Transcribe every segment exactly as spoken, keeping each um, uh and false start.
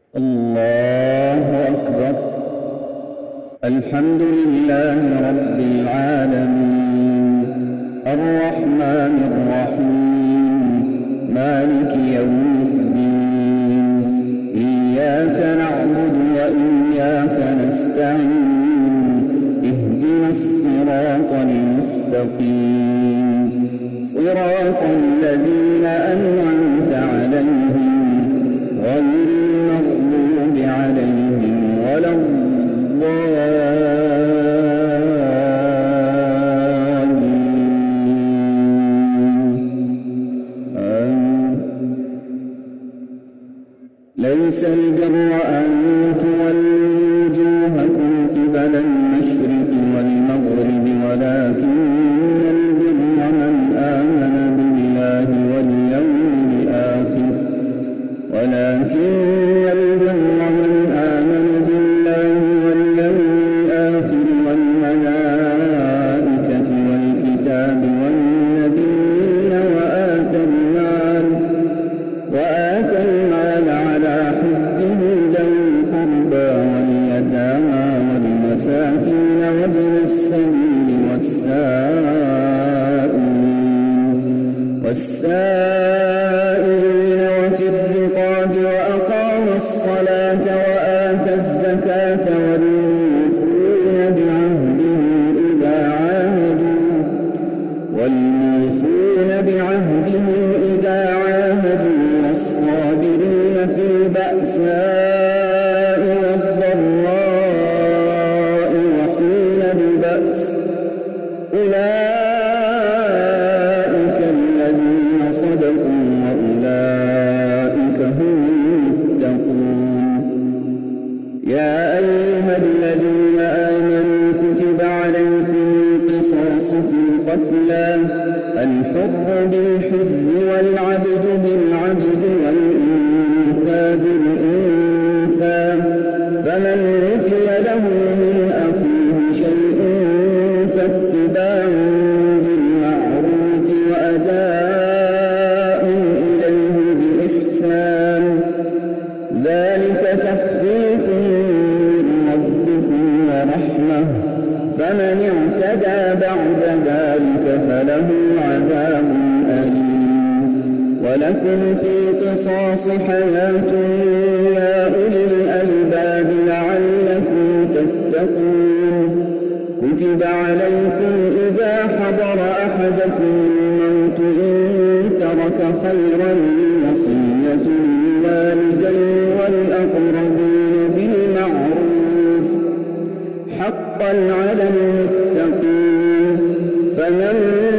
الله أكبر. الحمد لله رب العالمين الرحمن الرحيم مالك يوم الدين إياك نعبد وإياك نستعين اهدنا الصراط المستقيم صراط الذين أنعمت عليهم غير المغضوب عليهم ولا الضالين. ليس البر أن تولوا وجوهكم قبل المشرق والمغرب ولكن البر من آمن بالله واليوم الآخر ولكن البر من آمن بالله واليوم الآخر والملائكة والكتاب والنبيين وآتى المال وآتى المال على حبه ذوي القربى واليتامى والمساكين وابن السبيل والسائلين والسائلين وفي الرقاب وأقام الصلاة وآتى الزكاة والموفون بعهدهم إذا عاهدوا والموفون بعهدهم إذا عاهدوا والصابرين في البأساء والضراء وحين البأس أولئك الذين صدقوا وأولئك هم المتقون. يا أيها الذين آمنوا كتب عليكم القصاص في القتلى الحر بالحر والعبد بالعبد والأنثى بالأنثى فمن عفي له من أخيه شيء فاتباع بالمعروف وأداء إليه بإحسان ذلك تخفيف من ربكم ورحمة فمن اعتدى بعد ذلك فله عذاب أليم. ولكم في القصاص حياة يا أولي الألباب لعلكم تتقون. كتب عليكم إذا حضر أحدكم الموت إن ترك خيرا الوصية للوالدين والأقربين بالمعروف حقا على المتقين. فمن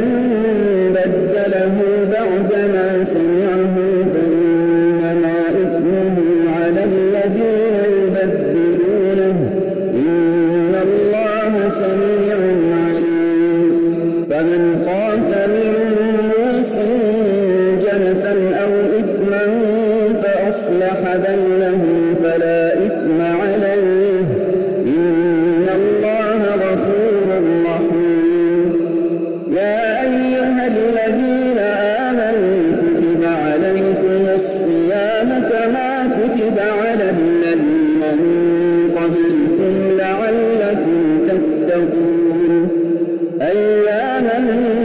بدله بعدما سمعه فإنما إثمه على الذين يبدلونه إن الله سميع عليم. فمن خاف من موص جنفا أو إثما فأصلح بينهم فلا إثم عليه إن الله غفور رحيم. يا أيها الذين آمنوا كتب عليكم الصيام كما كتب على الذين من قبلكم لعلكم تتقون أياما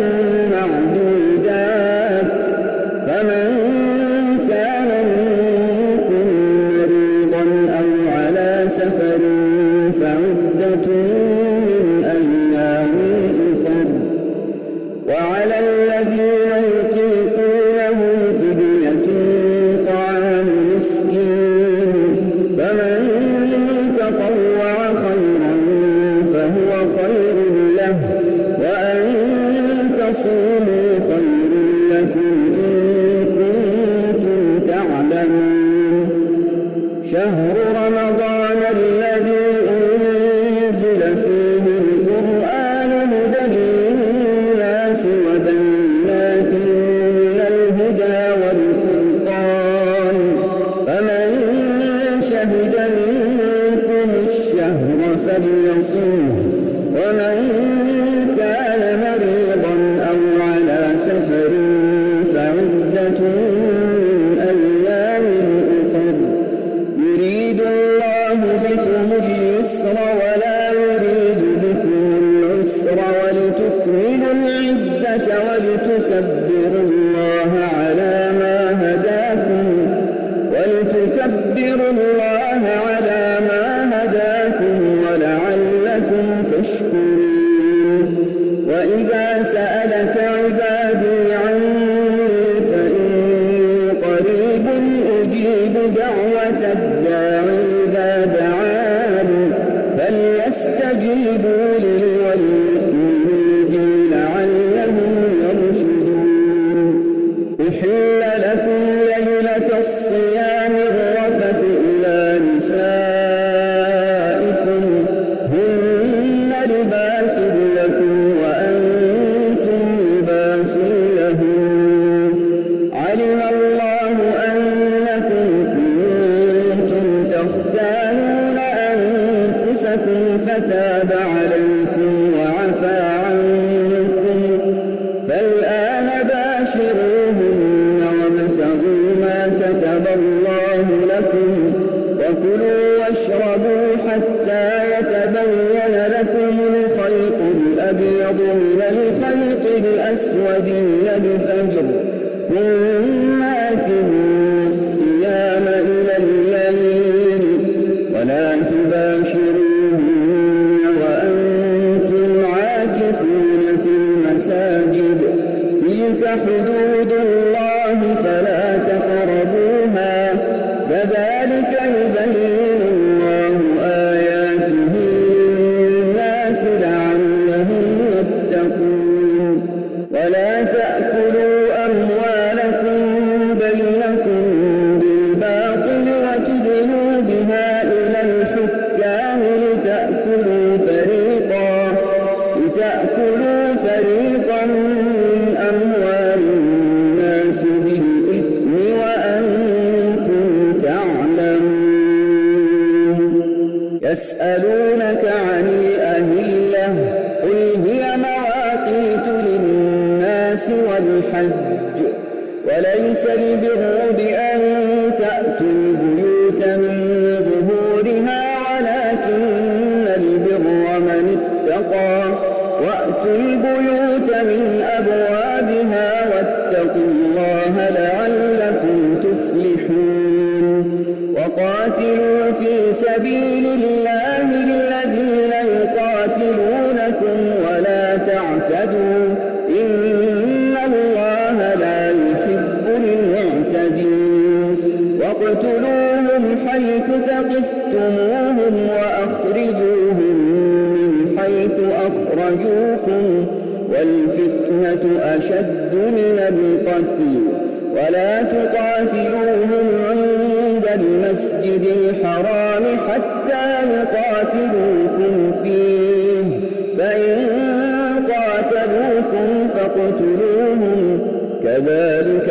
معدودات فمن كان منكم مريضا أو على سفر فعدة من أيام أخر وعلى الذين يطيقونه فدية طعام مسكين فمن تطوع خيرا فهو خير له وأن تصوموا خير لكم إن كنتم تعلمون. شهر رمضان الذي أنزل فيه القرآن هدى للناس وبينات من الهدى والفرقان فمن شهد منكم الشهر فليصمه ومن كان مريضا أو على سفر فعدة من أيام أخر يريد الله بكم اليسر ولا يريد بكم العسر ولتكملوا العدة ولتكبروا الله على ما هداكم ولتكبروا الله على ما هداكم ولعلكم تشكرون. وإذا سألك عبادي عني فإني قريب أجيب دعوة الداع إذا دعان فليستجيبوا لي وليؤمنوا بي لعلهم يرشدون. أحل لكم ليلة الصيام الرفث إلى نسائكم هن لباس لكم وأنتم لباس لهم علم الله أنكم كنتم تختانون أنفسكم فتاب عليكم وعفى عنكم فالآن باشروهن وابتغوا ما كتب الله لكم وكلوا واشربوا حتى يتبين لكم الخيط الأبيض من الخيط الأسود من الفجر ثم أتموا الصيام إلى الليل ولا تباشروهن وأنتم عاكفون في المساجد تلك حدود الله فلا تقربوها كذلك يبين الله آياته للناس لعلهم يتقون. ولا تأكلوا أموالكم بينكم بالباطل وتدلوا بها إلى الحكام لتأكلوا فريقا لتأكلوا فريقا من أموال الناس بالإثم وأنتم تعلمون. يسألونك عن الأهلة قل هي مواقيت للناس والحج وليس البر بأن تأتوا البيوت من ظهورها ولكن البر من اتقى وأتوا البيوت من أبوابها واتقوا الله لعلكم تفلحون. وقاتلوا في سبيل الله الذين يقاتلونكم ولا تعتدوا إن الله لا يحب المعتدين. واقتلوهم حيث ثقفتموهم وأخرجوهم من حيث أخرجوكم والفتنة أشد من القتل ولا تقاتلوهم عند المسجد الحرام حتى يقاتلوكم فيه فإن قاتلوكم فاقتلوهم كذلك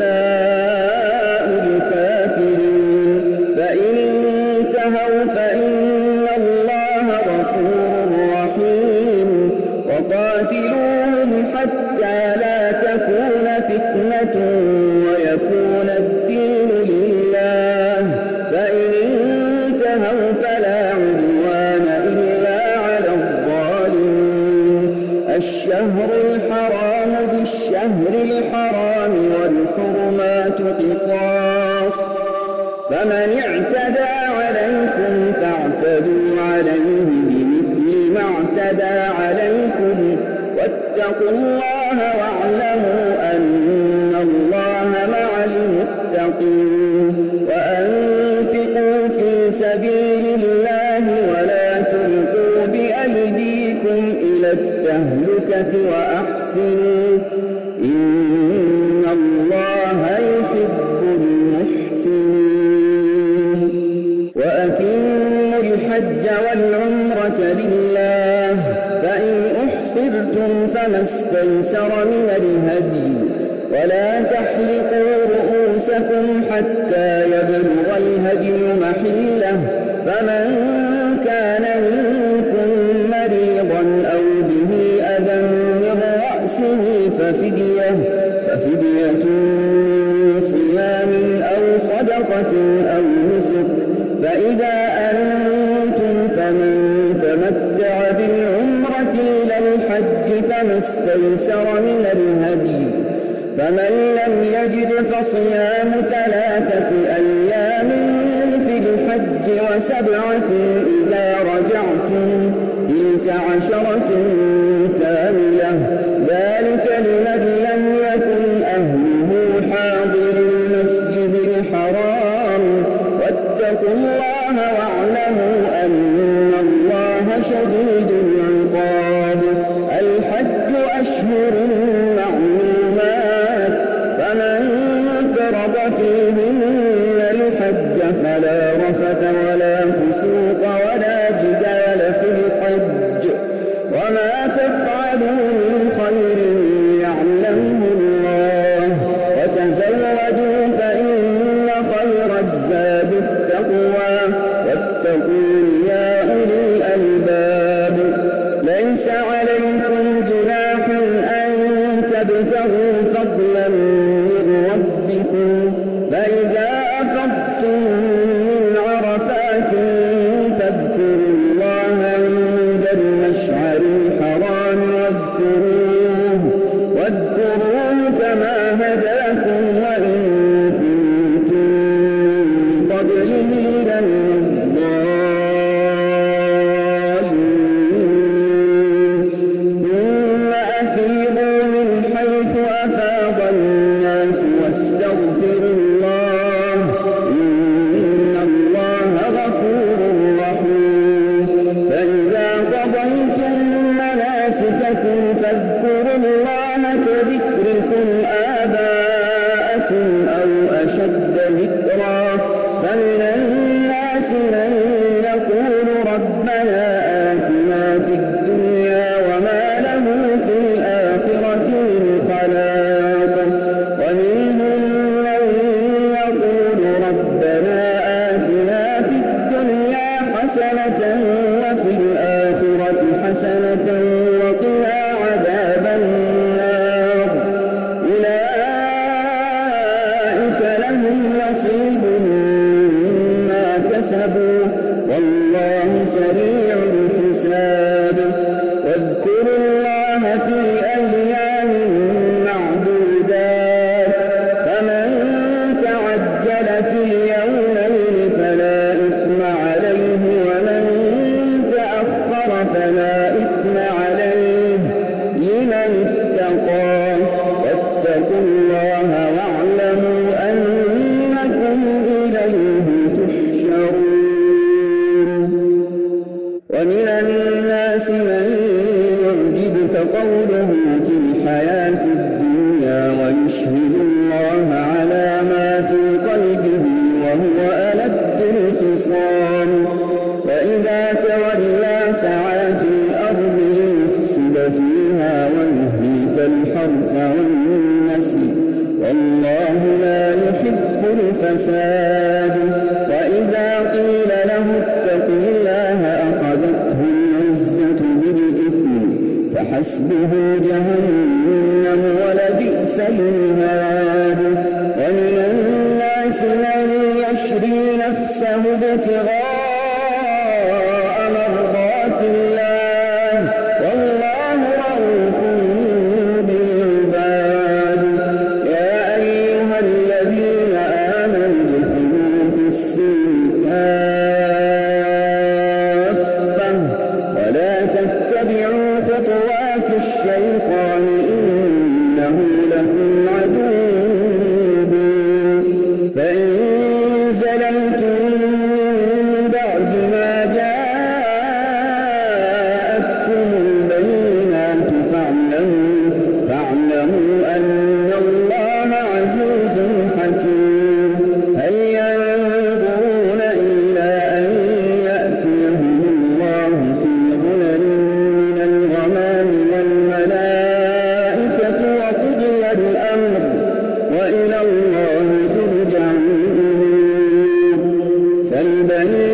جزاء الكافرين. فإن انتهوا فإن الله غفور رحيم. وقاتلوهم حتى لا تكون فتنة ويكون الدين لله فإن انتهوا فلا عدوان إلا على الظالمين. الشهر الحرام بالشهر الحرام والحرمات قصاص فمن اعتدى عليكم فاعتدوا عليه بمثل ما اعتدى عليكم واتقوا الله واعلموا أن الله مع المتقين. وأنفقوا في سبيل الله ولا تلقوا بأيديكم إلى التهلكة وأحسنوا إن الله يحب المحسنين. وأتموا الحج والعمرة لله فإن أحصرتم فما استيسر من الهدي ولا تحلقوا رؤوسكم حتى يبلغ الهدي محله فمن كان منكم مريضا أو به أذى من رأسه ففدية ففدية صيام أو صدقة أو نسك فإذا أنتم فمن تمتع بالعمرة إلى الحج فما استيسر من الهدي فمن لم يجد فصيام ثلاثة أيام في الحج وسبعة إذا رجعتم تلك عشرة كاملة ذلك لمن لم يكن أهله حاضر المسجد الحرام واتقوا الله واعلموا أن الله شديد العقاب الحج أشهر معلومات فمن فرض فيهن الحج فلا رفث ولا فسوق ولا جدال في الحج وما تفعلوا من خير يعلمه الله وتزودوا فإن خير الزاد التقوى واتقون يا أولي الألباب ليس عليكم جناح أن تبتغوا فضلا من ربكم فإذا أفضتم من عرفات فاذكروا الله عند المشعر الحرام واذكروه واذكروه كما هداكم وإن كنتم من قبله لمن الضالين ثم أفيضوا من حيث أفاض الناس واستغفروا الله إن الله غفور رحيم فإذا قضيتم مناسككم فاذكروا الله كذكركم آباءكم أو أشد ذكرا فمن الناس من يقول ربنا آتنا في الدنيا وما له في الآخرة من خلاق ومنهم من يقول ربنا آتنا في الدنيا حسنة وفي الآخرة حسنة وقنا عذاب النار أولئك لهم نصيب مما كسبوا والله سريع الحساب واذكروا الله في أيام معدودات فمن تعجل في يومين فلا إثم عليه ومن تأخر فلا إثم عليه لمن اتقى واتقوا الله واعلموا أنكم إليه تحشرون ومن الناس من يعجبك قوله في الحياة الدنيا ويشهد الله على ما في قلبه وهو ألد الخصام وإذا تولى سعى في الأرض ليفسد فيها ويهلك الحرث والنسل والله لا يحب الفساد وإذا قيل له اتق الله أخذته العزة بالإثم فحسبه جهنم ولبئس المهاد ومن الناس من يشري نفسه ابتغاء مرضات الله والله رؤوف بالعباد يا أيها الذين آمنوا ادخلوا في السلم كافة ولا تتبعوا خطوات الشيطان إنه لكم عدو مبين فإن زللتم من بعد ما جاءتكم البينات فاعلموا فاعلموا أن الله عزيز حكيم هل ينظرون إلا أن يأتيهم الله في ظلل من الغمام والملائكة وقضي الأمر وإلى الله ترجع الأمور سل بني